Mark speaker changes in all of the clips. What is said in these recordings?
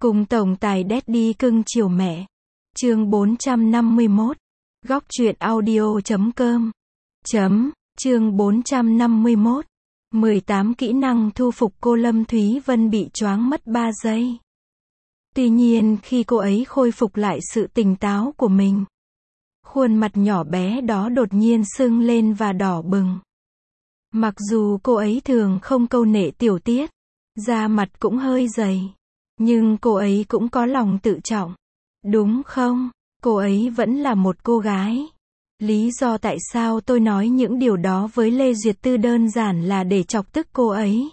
Speaker 1: Cùng tổng tài Daddy cưng chiều mẹ. Chương 451. Góc truyện audio.com. Chương 451. 18 kỹ năng thu phục cô Lâm Thúy Vân bị choáng mất 3 giây. Tuy nhiên khi cô ấy khôi phục lại sự tỉnh táo của mình, khuôn mặt nhỏ bé đó đột nhiên sưng lên và đỏ bừng. Mặc dù cô ấy thường không câu nệ tiểu tiết, da mặt cũng hơi dày, nhưng cô ấy cũng có lòng tự trọng. Đúng không? Cô ấy vẫn là một cô gái. Lý do tại sao tôi nói những điều đó với Lê Duyệt Tư đơn giản là để chọc tức cô ấy.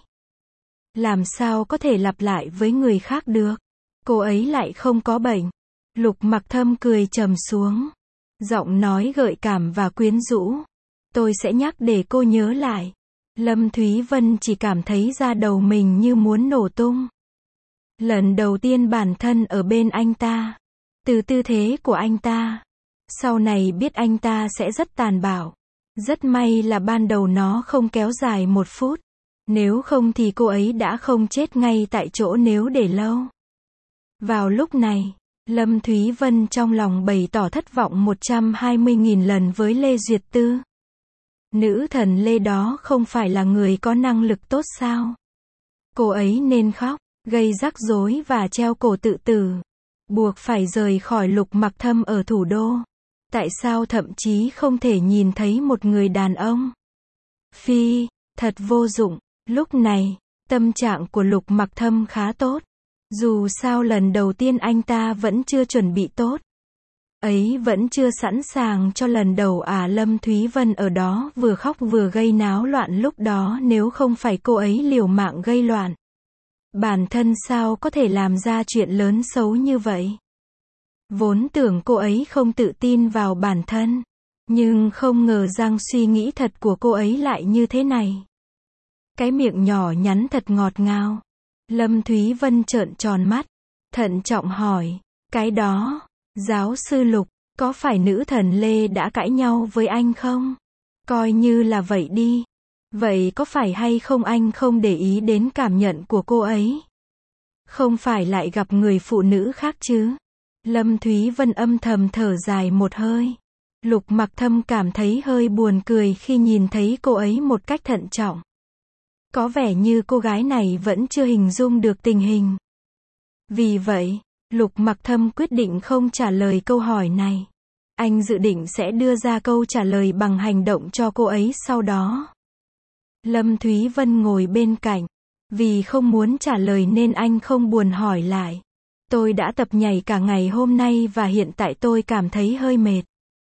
Speaker 1: Làm sao có thể lặp lại với người khác được? Cô ấy lại không có bệnh. Lục Mặc Thâm cười trầm xuống, giọng nói gợi cảm và quyến rũ. Tôi sẽ nhắc để cô nhớ lại. Lâm Thúy Vân chỉ cảm thấy da đầu mình như muốn nổ tung. Lần đầu tiên bản thân ở bên anh ta, từ tư thế của anh ta, sau này biết anh ta sẽ rất tàn bạo. Rất may là ban đầu nó không kéo dài 1 phút. Nếu không thì cô ấy đã không chết ngay tại chỗ nếu để lâu. Vào lúc này, Lâm Thúy Vân trong lòng bày tỏ thất vọng 120.000 lần với Lê Duyệt Tư. Nữ thần Lê đó không phải là người có năng lực tốt sao? Cô ấy nên khóc, gây rắc rối và treo cổ tự tử, buộc phải rời khỏi Lục Mặc Thâm ở thủ đô. Tại sao thậm chí không thể nhìn thấy một người đàn ông? Phi, thật vô dụng. Lúc này, tâm trạng của Lục Mặc Thâm khá tốt. Dù sao lần đầu tiên anh ta vẫn chưa chuẩn bị tốt. Ấy vẫn chưa sẵn sàng cho lần đầu à. Lâm Thúy Vân ở đó vừa khóc vừa gây náo loạn lúc đó, nếu không phải cô ấy liều mạng gây loạn, bản thân sao có thể làm ra chuyện lớn xấu như vậy. Vốn tưởng cô ấy không tự tin vào bản thân, nhưng không ngờ rằng suy nghĩ thật của cô ấy lại như thế này. Cái miệng nhỏ nhắn thật ngọt ngào. Lâm Thúy Vân trợn tròn mắt, thận trọng hỏi, cái đó, giáo sư Lục, có phải nữ thần Lê đã cãi nhau với anh không? Coi như là vậy đi. Vậy có phải hay không anh không để ý đến cảm nhận của cô ấy? Không phải lại gặp người phụ nữ khác chứ? Lâm Thúy Vân âm thầm thở dài một hơi. Lục Mặc Thâm cảm thấy hơi buồn cười khi nhìn thấy cô ấy một cách thận trọng. Có vẻ như cô gái này vẫn chưa hình dung được tình hình. Vì vậy, Lục Mặc Thâm quyết định không trả lời câu hỏi này. Anh dự định sẽ đưa ra câu trả lời bằng hành động cho cô ấy sau đó. Lâm Thúy Vân ngồi bên cạnh. Vì không muốn trả lời nên anh không buồn hỏi lại. Tôi đã tập nhảy cả ngày hôm nay và hiện tại tôi cảm thấy hơi mệt.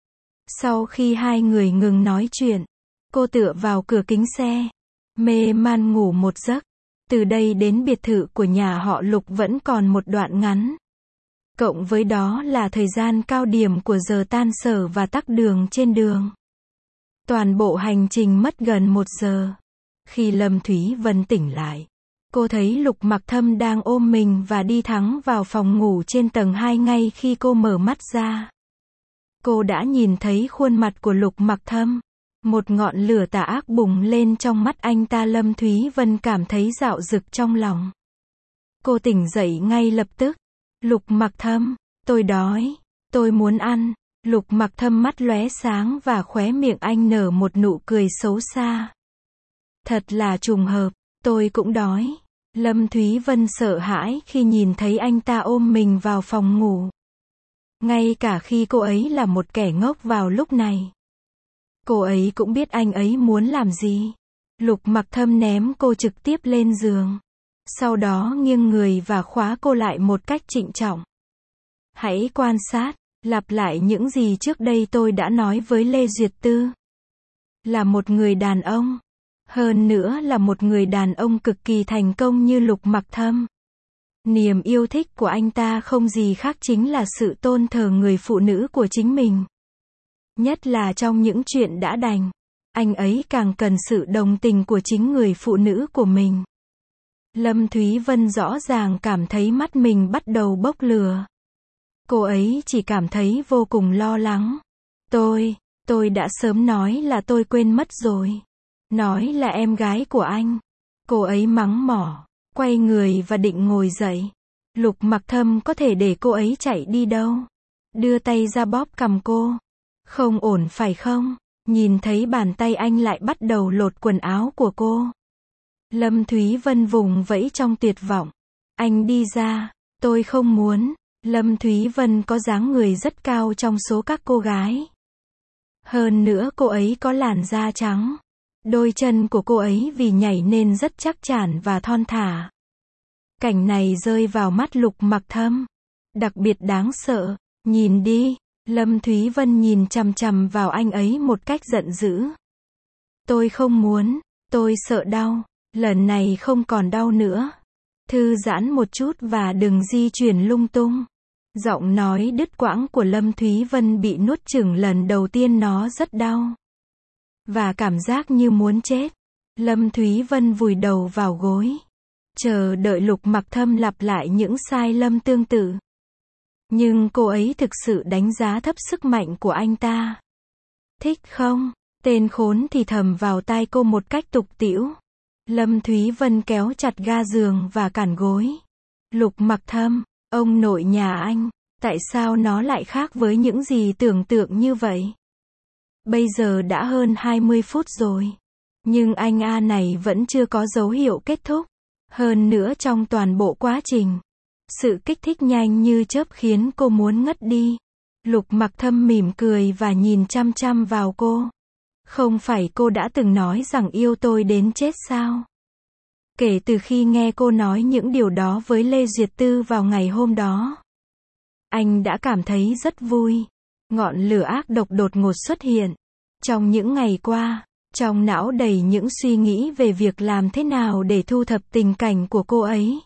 Speaker 1: Sau khi hai người ngừng nói chuyện, cô tựa vào cửa kính xe, mê man ngủ một giấc. Từ đây đến biệt thự của nhà họ Lục vẫn còn một đoạn ngắn. Cộng với đó là thời gian cao điểm của giờ tan sở và tắc đường trên đường. Toàn bộ hành trình mất gần 1 giờ. Khi Lâm Thúy Vân tỉnh lại, cô thấy Lục Mặc Thâm đang ôm mình và đi thẳng vào phòng ngủ trên tầng 2. Ngay khi cô mở mắt ra, cô đã nhìn thấy khuôn mặt của Lục Mặc Thâm. Một ngọn lửa tà ác bùng lên trong mắt anh ta. Lâm Thúy Vân cảm thấy dạo dực trong lòng. Cô tỉnh dậy ngay lập tức. Lục Mặc Thâm, tôi đói, tôi muốn ăn. Lục Mặc Thâm mắt lóe sáng và khóe miệng anh nở một nụ cười xấu xa. Thật là trùng hợp, tôi cũng đói. Lâm Thúy Vân sợ hãi khi nhìn thấy anh ta ôm mình vào phòng ngủ. Ngay cả khi cô ấy là một kẻ ngốc vào lúc này, cô ấy cũng biết anh ấy muốn làm gì. Lục Mặc Thâm ném cô trực tiếp lên giường. Sau đó nghiêng người và khóa cô lại một cách trịnh trọng. Hãy quan sát, lặp lại những gì trước đây tôi đã nói với Lê Duyệt Tư. Là một người đàn ông. Hơn nữa là một người đàn ông cực kỳ thành công như Lục Mặc Thâm. Niềm yêu thích của anh ta không gì khác chính là sự tôn thờ người phụ nữ của chính mình. Nhất là trong những chuyện đã đành, anh ấy càng cần sự đồng tình của chính người phụ nữ của mình. Lâm Thúy Vân rõ ràng cảm thấy mắt mình bắt đầu bốc lửa. Cô ấy chỉ cảm thấy vô cùng lo lắng. Tôi đã sớm nói là tôi quên mất rồi. Nói là em gái của anh. Cô ấy mắng mỏ, quay người và định ngồi dậy. Lục Mặc Thâm có thể để cô ấy chạy đi đâu. Đưa tay ra bóp cằm cô. Không ổn phải không? Nhìn thấy bàn tay anh lại bắt đầu lột quần áo của cô. Lâm Thúy Vân vùng vẫy trong tuyệt vọng. Anh đi ra. Tôi không muốn. Lâm Thúy Vân có dáng người rất cao trong số các cô gái. Hơn nữa cô ấy có làn da trắng. Đôi chân của cô ấy vì nhảy nên rất chắc chắn và thon thả. Cảnh này rơi vào mắt Lục Mặc Thâm. Đặc biệt đáng sợ. Nhìn đi. Lâm Thúy Vân nhìn chằm chằm vào anh ấy một cách giận dữ. Tôi không muốn. Tôi sợ đau. Lần này không còn đau nữa. Thư giãn một chút và đừng di chuyển lung tung. Giọng nói đứt quãng của Lâm Thúy Vân bị nuốt chửng lần đầu tiên nó rất đau. Và cảm giác như muốn chết. Lâm Thúy Vân vùi đầu vào gối. Chờ đợi Lục Mặc Thâm lặp lại những sai lầm tương tự. Nhưng cô ấy thực sự đánh giá thấp sức mạnh của anh ta. Thích không? Tên khốn thì thầm vào tai cô một cách tục tĩu. Lâm Thúy Vân kéo chặt ga giường và cản gối. Lục Mặc Thâm, ông nội nhà anh, tại sao nó lại khác với những gì tưởng tượng như vậy? Bây giờ đã hơn 20 phút rồi. Nhưng anh A này vẫn chưa có dấu hiệu kết thúc. Hơn nữa trong toàn bộ quá trình. Sự kích thích nhanh như chớp khiến cô muốn ngất đi. Lục Mặc Thâm mỉm cười và nhìn chăm chăm vào cô. Không phải cô đã từng nói rằng yêu tôi đến chết sao? Kể từ khi nghe cô nói những điều đó với Lê Duyệt Tư vào ngày hôm đó, anh đã cảm thấy rất vui. Ngọn lửa ác độc đột ngột xuất hiện. Trong những ngày qua, trong não đầy những suy nghĩ về việc làm thế nào để thu thập tình cảnh của cô ấy.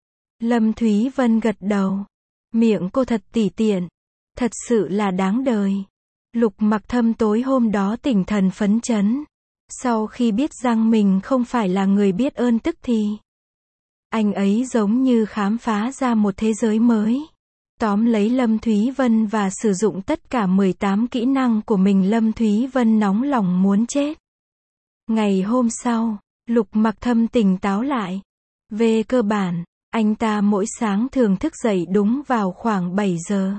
Speaker 1: Lâm Thúy Vân gật đầu. Miệng cô thật tỉ tiện. Thật sự là đáng đời. Lục Mặc Thâm tối hôm đó tinh thần phấn chấn. Sau khi biết rằng mình không phải là người biết ơn tức thì, anh ấy giống như khám phá ra một thế giới mới. Tóm lấy Lâm Thúy Vân và sử dụng tất cả 18 kỹ năng của mình. Lâm Thúy Vân nóng lòng muốn chết. Ngày hôm sau, Lục Mặc Thâm tỉnh táo lại. Về cơ bản, anh ta mỗi sáng thường thức dậy đúng vào khoảng 7 giờ.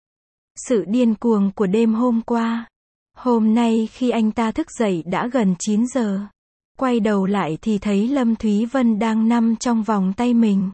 Speaker 1: Sự điên cuồng của đêm hôm qua. Hôm nay khi anh ta thức dậy đã gần 9 giờ. Quay đầu lại thì thấy Lâm Thúy Vân đang nằm trong vòng tay mình.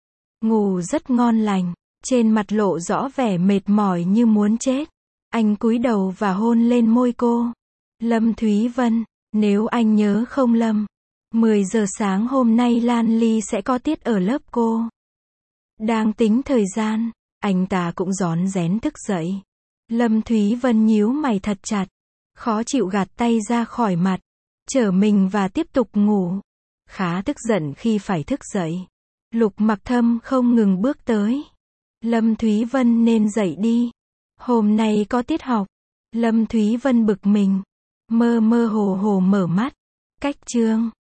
Speaker 1: Ngủ rất ngon lành. Trên mặt lộ rõ vẻ mệt mỏi như muốn chết. Anh cúi đầu và hôn lên môi cô. Lâm Thúy Vân, nếu anh nhớ không lầm, 10 giờ sáng hôm nay Lan Ly sẽ có tiết ở lớp cô. Đang tính thời gian, anh ta cũng rón rén thức dậy. Lâm Thúy Vân nhíu mày thật chặt, khó chịu gạt tay ra khỏi mặt, trở mình và tiếp tục ngủ. Khá tức giận khi phải thức dậy. Lục Mặc Thâm không ngừng bước tới. Lâm Thúy Vân nên dậy đi. Hôm nay có tiết học. Lâm Thúy Vân bực mình. Mơ mơ hồ hồ mở mắt. Cách chương